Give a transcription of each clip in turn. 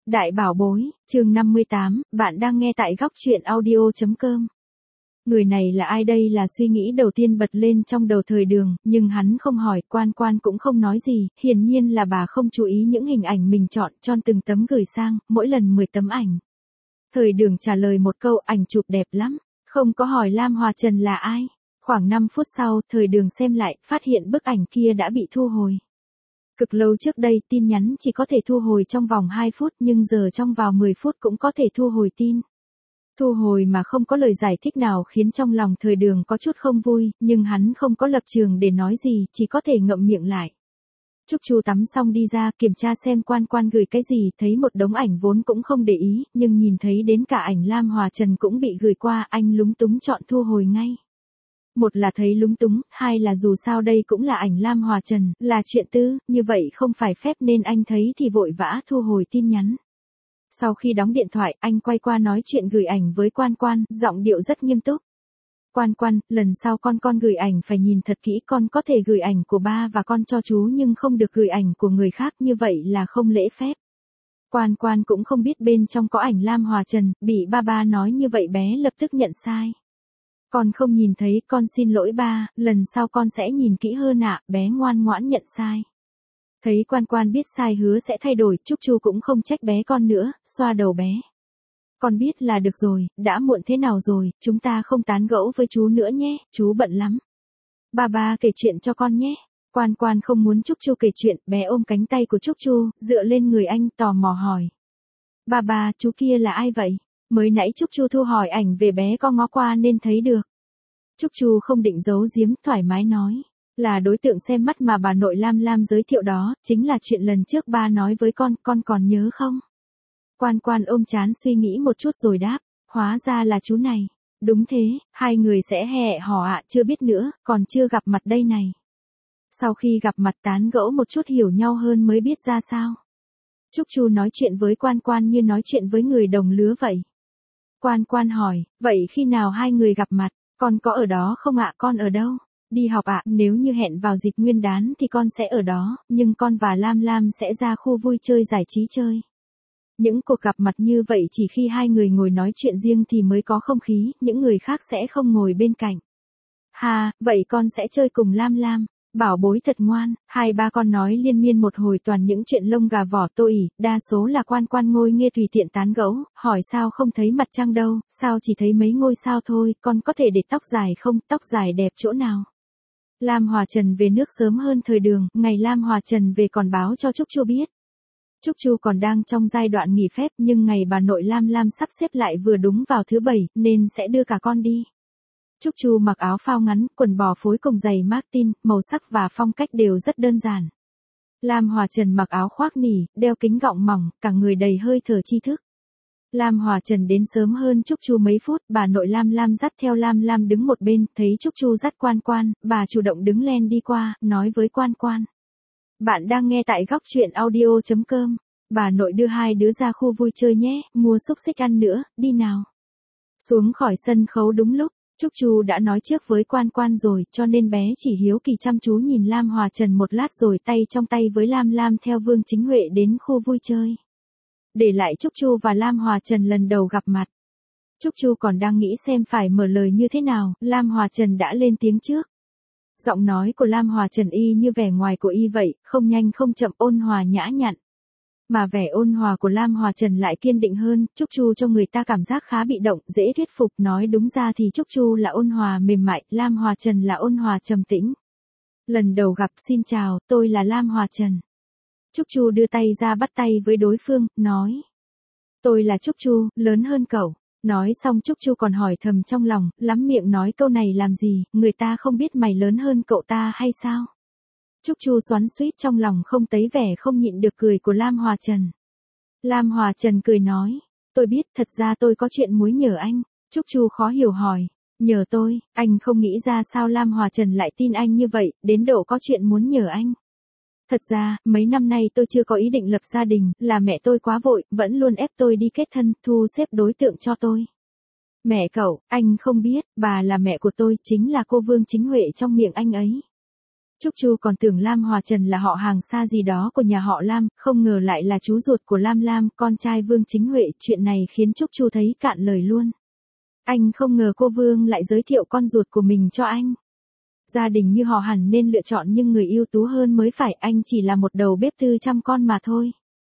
Đại bảo bối, chương 58, bạn đang nghe tại góc truyện audio.com. Người này là ai đây là suy nghĩ đầu tiên bật lên trong đầu Thời Đường, nhưng hắn không hỏi, Quan Quan cũng không nói gì, hiển nhiên là bà không chú ý những hình ảnh mình chọn, tròn từng tấm gửi sang, mỗi lần 10 tấm ảnh. Thời Đường trả lời một câu, ảnh chụp đẹp lắm, không có hỏi Lam Hòa Trần là ai. Khoảng 5 phút sau, Thời Đường xem lại, phát hiện bức ảnh kia đã bị thu hồi. Cực lâu trước đây tin nhắn chỉ có thể thu hồi trong vòng 2 phút nhưng giờ trong vào 10 phút cũng có thể thu hồi tin. Thu hồi mà không có lời giải thích nào khiến trong lòng Thời Đường có chút không vui, nhưng hắn không có lập trường để nói gì, chỉ có thể ngậm miệng lại. Trúc Chu tắm xong đi ra kiểm tra xem Quan Quan gửi cái gì, thấy một đống ảnh vốn cũng không để ý, nhưng nhìn thấy đến cả ảnh Lam Hòa Trần cũng bị gửi qua, anh lúng túng chọn thu hồi ngay. Một là thấy lúng túng, hai là dù sao đây cũng là ảnh Lam Hòa Trần, là chuyện tư, như vậy không phải phép nên anh thấy thì vội vã thu hồi tin nhắn. Sau khi đóng điện thoại, anh quay qua nói chuyện gửi ảnh với Quan Quan, giọng điệu rất nghiêm túc. Quan Quan, lần sau con gửi ảnh phải nhìn thật kỹ, con có thể gửi ảnh của ba và con cho chú nhưng không được gửi ảnh của người khác, như vậy là không lễ phép. Quan Quan cũng không biết bên trong có ảnh Lam Hòa Trần, bị ba nói như vậy bé lập tức nhận sai. Con không nhìn thấy, con xin lỗi ba, lần sau con sẽ nhìn kỹ hơn ạ, bé ngoan ngoãn nhận sai. Thấy Quan Quan biết sai hứa sẽ thay đổi, Trúc Chu cũng không trách bé con nữa, xoa đầu bé. Con biết là được rồi, đã muộn thế nào rồi, chúng ta không tán gẫu với chú nữa nhé, chú bận lắm. Ba kể chuyện cho con nhé. Quan Quan không muốn Trúc Chu kể chuyện, bé ôm cánh tay của Trúc Chu, dựa lên người anh tò mò hỏi. Ba, chú kia là ai vậy? Mới nãy Trúc Chu thu hỏi ảnh về bé có ngó qua nên thấy được. Trúc Chu không định giấu giếm, thoải mái nói. Là đối tượng xem mắt mà bà nội Lam giới thiệu đó, chính là chuyện lần trước ba nói với con còn nhớ không? Quan Quan ôm trán suy nghĩ một chút rồi đáp, hóa ra là chú này. Đúng thế, hai người sẽ hẹ hò ạ, chưa biết nữa, còn chưa gặp mặt đây này. Sau khi gặp mặt tán gẫu một chút hiểu nhau hơn mới biết ra sao. Trúc Chu nói chuyện với Quan Quan như nói chuyện với người đồng lứa vậy. Quan Quan hỏi, vậy khi nào hai người gặp mặt, con có ở đó không ạ? Con ở đâu? Đi học ạ, nếu như hẹn vào dịp Nguyên đán thì con sẽ ở đó, nhưng con và Lam sẽ ra khu vui chơi giải trí chơi. Những cuộc gặp mặt như vậy chỉ khi hai người ngồi nói chuyện riêng thì mới có không khí, những người khác sẽ không ngồi bên cạnh. Ha, vậy con sẽ chơi cùng Lam. Bảo bối thật ngoan, hai ba con nói liên miên một hồi toàn những chuyện lông gà vỏ tỏi, đa số là Quan Quan ngồi nghe tùy tiện tán gẫu, hỏi sao không thấy mặt trăng đâu, sao chỉ thấy mấy ngôi sao thôi, con có thể để tóc dài không, tóc dài đẹp chỗ nào. Lam Hòa Trần về nước sớm hơn Thời Đường, ngày Lam Hòa Trần về còn báo cho Trúc Chu biết. Trúc Chu còn đang trong giai đoạn nghỉ phép nhưng ngày bà nội Lam sắp xếp lại vừa đúng vào thứ Bảy, nên sẽ đưa cả con đi. Trúc Chu mặc áo phao ngắn, quần bò phối cùng giày Martin, màu sắc và phong cách đều rất đơn giản. Lam Hòa Trần mặc áo khoác nỉ, đeo kính gọng mỏng, cả người đầy hơi thở tri thức. Lam Hòa Trần đến sớm hơn Trúc Chu mấy phút, bà nội Lam dắt theo Lam đứng một bên, thấy Trúc Chu dắt Quan, bà chủ động đứng len đi qua, nói với Quan. Bạn đang nghe tại góc truyện audio.com. Bà nội đưa hai đứa ra khu vui chơi nhé, mua xúc xích ăn nữa, đi nào. Xuống khỏi sân khấu đúng lúc, Trúc Chu đã nói trước với Quan rồi, cho nên bé chỉ hiếu kỳ chăm chú nhìn Lam Hòa Trần một lát rồi tay trong tay với Lam theo Vương Chính Huệ đến khu vui chơi. Để lại Trúc Chu và Lam Hòa Trần lần đầu gặp mặt. Trúc Chu còn đang nghĩ xem phải mở lời như thế nào, Lam Hòa Trần đã lên tiếng trước. Giọng nói của Lam Hòa Trần y như vẻ ngoài của y vậy, không nhanh không chậm, ôn hòa nhã nhặn. Mà vẻ ôn hòa của Lam Hòa Trần lại kiên định hơn, Trúc Chu cho người ta cảm giác khá bị động, dễ thuyết phục, nói đúng ra thì Trúc Chu là ôn hòa mềm mại, Lam Hòa Trần là ôn hòa trầm tĩnh. Lần đầu gặp, xin chào, tôi là Lam Hòa Trần. Trúc Chu đưa tay ra bắt tay với đối phương, nói. Tôi là Trúc Chu, lớn hơn cậu. Nói xong Trúc Chu còn hỏi thầm trong lòng, lắm miệng nói câu này làm gì, người ta không biết mày lớn hơn cậu ta hay sao? Trúc Chu xoắn xuýt trong lòng không thấy vẻ không nhịn được cười của Lam Hòa Trần. Lam Hòa Trần cười nói, tôi biết, thật ra tôi có chuyện muốn nhờ anh. Trúc Chu khó hiểu hỏi, nhờ tôi, anh không nghĩ ra sao Lam Hòa Trần lại tin anh như vậy, đến độ có chuyện muốn nhờ anh. Thật ra, mấy năm nay tôi chưa có ý định lập gia đình, là mẹ tôi quá vội, vẫn luôn ép tôi đi kết thân, thu xếp đối tượng cho tôi. Mẹ cậu, anh không biết, bà là mẹ của tôi, chính là cô Vương Chính Huệ trong miệng anh ấy. Trúc Chu còn tưởng Lam Hòa Trần là họ hàng xa gì đó của nhà họ Lam, không ngờ lại là chú ruột của Lam Lam, con trai Vương Chính Huệ, chuyện này khiến Trúc Chu thấy cạn lời luôn. Anh không ngờ cô Vương lại giới thiệu con ruột của mình cho anh. Gia đình như họ hẳn nên lựa chọn nhưng người ưu tú hơn mới phải, anh chỉ là một đầu bếp tư chăm con mà thôi.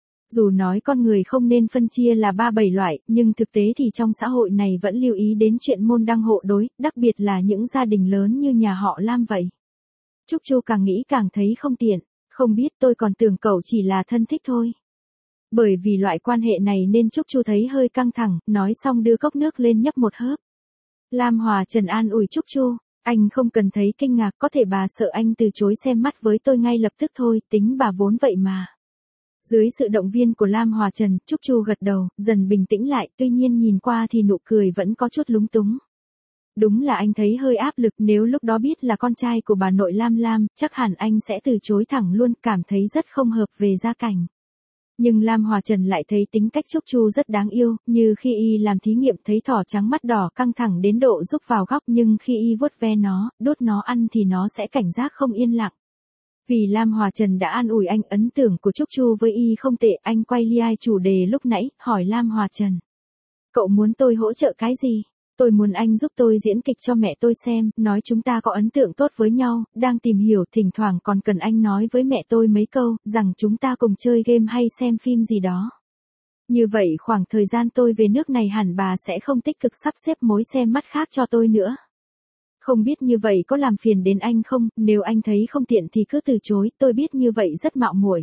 Dù nói con người không nên phân chia là 3-7 loại, nhưng thực tế thì trong xã hội này vẫn lưu ý đến chuyện môn đăng hộ đối, đặc biệt là những gia đình lớn như nhà họ Lam vậy. Trúc Chu càng nghĩ càng thấy không tiện, không biết tôi còn tưởng cậu chỉ là thân thích thôi. Bởi vì loại quan hệ này nên Trúc Chu thấy hơi căng thẳng, nói xong đưa cốc nước lên nhấp một hớp. Lam Hòa Trần an ủi Trúc Chu, anh không cần thấy kinh ngạc, có thể bà sợ anh từ chối xem mắt với tôi ngay lập tức thôi, tính bà vốn vậy mà. Dưới sự động viên của Lam Hòa Trần, Trúc Chu gật đầu, dần bình tĩnh lại, tuy nhiên nhìn qua thì nụ cười vẫn có chút lúng túng. Đúng là anh thấy hơi áp lực, nếu lúc đó biết là con trai của bà nội Lam Lam, chắc hẳn anh sẽ từ chối thẳng luôn, cảm thấy rất không hợp về gia cảnh. Nhưng Lam Hòa Trần lại thấy tính cách Trúc Chu rất đáng yêu, như khi y làm thí nghiệm thấy thỏ trắng mắt đỏ căng thẳng đến độ rúc vào góc, nhưng khi y vuốt ve nó, đốt nó ăn thì nó sẽ cảnh giác không yên lặng. Vì Lam Hòa Trần đã an ủi anh, ấn tượng của Trúc Chu với y không tệ, anh quay lia chủ đề lúc nãy, hỏi Lam Hòa Trần. Cậu muốn tôi hỗ trợ cái gì? Tôi muốn anh giúp tôi diễn kịch cho mẹ tôi xem, nói chúng ta có ấn tượng tốt với nhau, đang tìm hiểu, thỉnh thoảng còn cần anh nói với mẹ tôi mấy câu, rằng chúng ta cùng chơi game hay xem phim gì đó. Như vậy khoảng thời gian tôi về nước này hẳn bà sẽ không tích cực sắp xếp mối xem mắt khác cho tôi nữa. Không biết như vậy có làm phiền đến anh không, nếu anh thấy không tiện thì cứ từ chối, tôi biết như vậy rất mạo muội.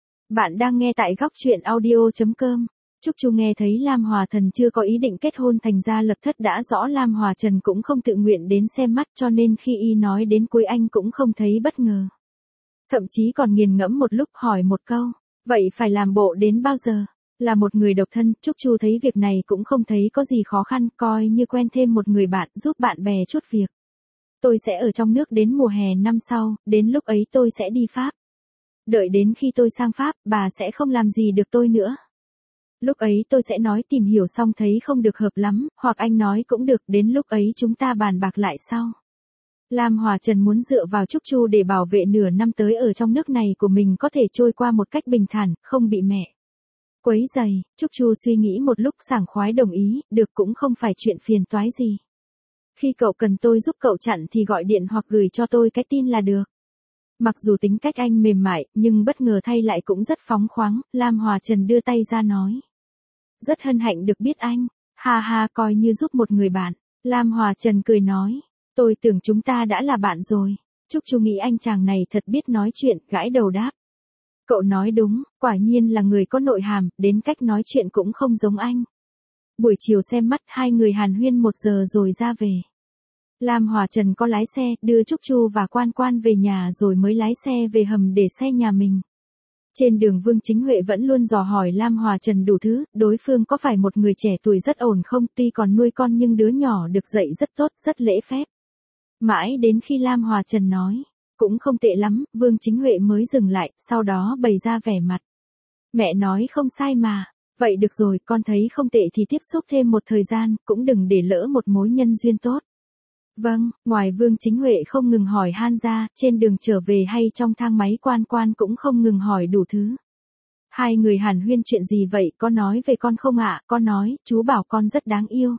Bạn đang nghe tại góc truyện audio.com. Trúc Chu nghe thấy Lam Hòa Thần chưa có ý định kết hôn thành ra lập thất đã rõ Lam Hòa Trần cũng không tự nguyện đến xem mắt, cho nên khi y nói đến cuối anh cũng không thấy bất ngờ. Thậm chí còn nghiền ngẫm một lúc hỏi một câu, vậy phải làm bộ đến bao giờ? Là một người độc thân, Trúc Chu thấy việc này cũng không thấy có gì khó khăn, coi như quen thêm một người bạn giúp bạn bè chút việc. Tôi sẽ ở trong nước đến mùa hè năm sau, đến lúc ấy tôi sẽ đi Pháp. Đợi đến khi tôi sang Pháp, bà sẽ không làm gì được tôi nữa. Lúc ấy tôi sẽ nói tìm hiểu xong thấy không được hợp lắm, hoặc anh nói cũng được, đến lúc ấy chúng ta bàn bạc lại sau. Lam Hòa Trần muốn dựa vào Trúc Chu để bảo vệ nửa năm tới ở trong nước này của mình có thể trôi qua một cách bình thản, không bị mẹ quấy rầy. Trúc Chu suy nghĩ một lúc sảng khoái đồng ý, được, cũng không phải chuyện phiền toái gì. Khi cậu cần tôi giúp cậu chặn thì gọi điện hoặc gửi cho tôi cái tin là được. Mặc dù tính cách anh mềm mại, nhưng bất ngờ thay lại cũng rất phóng khoáng, Lam Hòa Trần đưa tay ra nói. Rất hân hạnh được biết anh, ha ha, coi như giúp một người bạn. Lam Hòa Trần cười nói, tôi tưởng chúng ta đã là bạn rồi. Trúc Chu nghĩ anh chàng này thật biết nói chuyện, gãi đầu đáp. Cậu nói đúng, quả nhiên là người có nội hàm, đến cách nói chuyện cũng không giống anh. Buổi chiều xem mắt, hai người hàn huyên 1 giờ rồi ra về. Lam Hòa Trần có lái xe, đưa Trúc Chu và Quan Quan về nhà rồi mới lái xe về hầm để xe nhà mình. Trên đường Vương Chính Huệ vẫn luôn dò hỏi Lam Hòa Trần đủ thứ, đối phương có phải một người trẻ tuổi rất ổn không, tuy còn nuôi con nhưng đứa nhỏ được dạy rất tốt, rất lễ phép. Mãi đến khi Lam Hòa Trần nói, cũng không tệ lắm, Vương Chính Huệ mới dừng lại, sau đó bày ra vẻ mặt. Mẹ nói không sai mà, vậy được rồi, con thấy không tệ thì tiếp xúc thêm một thời gian, cũng đừng để lỡ một mối nhân duyên tốt. Vâng, ngoài Vương Chính Huệ không ngừng hỏi han ra, trên đường trở về hay trong thang máy Quan Quan cũng không ngừng hỏi đủ thứ. Hai người hàn huyên chuyện gì vậy, có nói về con không ạ? Con nói, chú bảo con rất đáng yêu.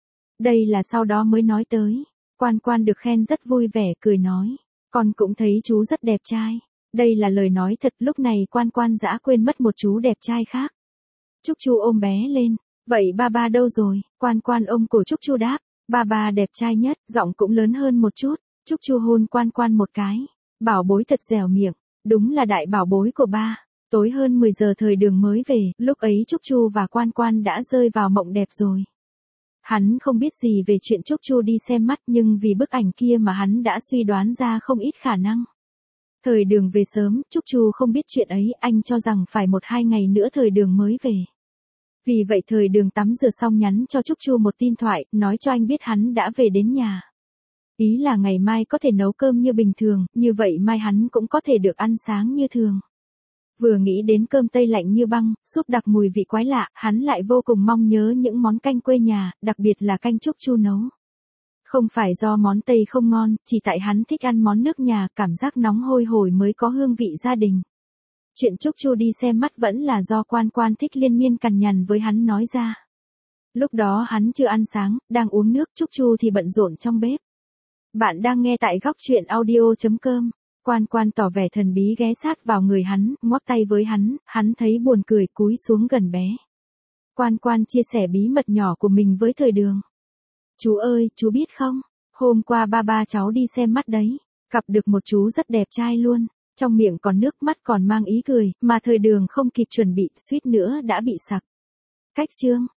Đây là sau đó mới nói tới. Quan Quan được khen rất vui vẻ, cười nói. Con cũng thấy chú rất đẹp trai. Đây là lời nói thật, lúc này Quan Quan dã quên mất một chú đẹp trai khác. Trúc Chu ôm bé lên. Vậy ba ba đâu rồi? Quan Quan ôm cổ Trúc Chu đáp. Ba ba đẹp trai nhất, giọng cũng lớn hơn một chút. Trúc Chu hôn Quan Quan một cái. Bảo bối thật dẻo miệng. Đúng là đại bảo bối của ba. Tối hơn 10 giờ thời đường mới về, lúc ấy Trúc Chu và Quan Quan đã rơi vào mộng đẹp rồi. Hắn không biết gì về chuyện Trúc Chu đi xem mắt, nhưng vì bức ảnh kia mà hắn đã suy đoán ra không ít khả năng. Thời đường về sớm, Trúc Chu không biết chuyện ấy, anh cho rằng phải 1-2 ngày nữa thời đường mới về. Vì vậy thời đường tắm rửa xong nhắn cho Trúc Chu một tin thoại, nói cho anh biết hắn đã về đến nhà. Ý là ngày mai có thể nấu cơm như bình thường, như vậy mai hắn cũng có thể được ăn sáng như thường. Vừa nghĩ đến cơm tây lạnh như băng, súp đặc mùi vị quái lạ, hắn lại vô cùng mong nhớ những món canh quê nhà, đặc biệt là canh Trúc Chu nấu. Không phải do món Tây không ngon, chỉ tại hắn thích ăn món nước nhà, cảm giác nóng hôi hổi mới có hương vị gia đình. Chuyện Trúc Chu đi xem mắt vẫn là do Quan Quan thích liên miên cằn nhằn với hắn nói ra. Lúc đó hắn chưa ăn sáng, đang uống nước, Trúc Chu thì bận rộn trong bếp. Bạn đang nghe tại góc truyện audio.com. Quan Quan tỏ vẻ thần bí ghé sát vào người hắn, ngoắc tay với hắn thấy buồn cười cúi xuống gần bé. Quan Quan chia sẻ bí mật nhỏ của mình với Thời Đường. Chú ơi, chú biết không, hôm qua ba cháu đi xem mắt đấy, gặp được một chú rất đẹp trai luôn, trong miệng còn nước mắt còn mang ý cười, mà Thời Đường không kịp chuẩn bị, suýt nữa đã bị sặc. Cách chương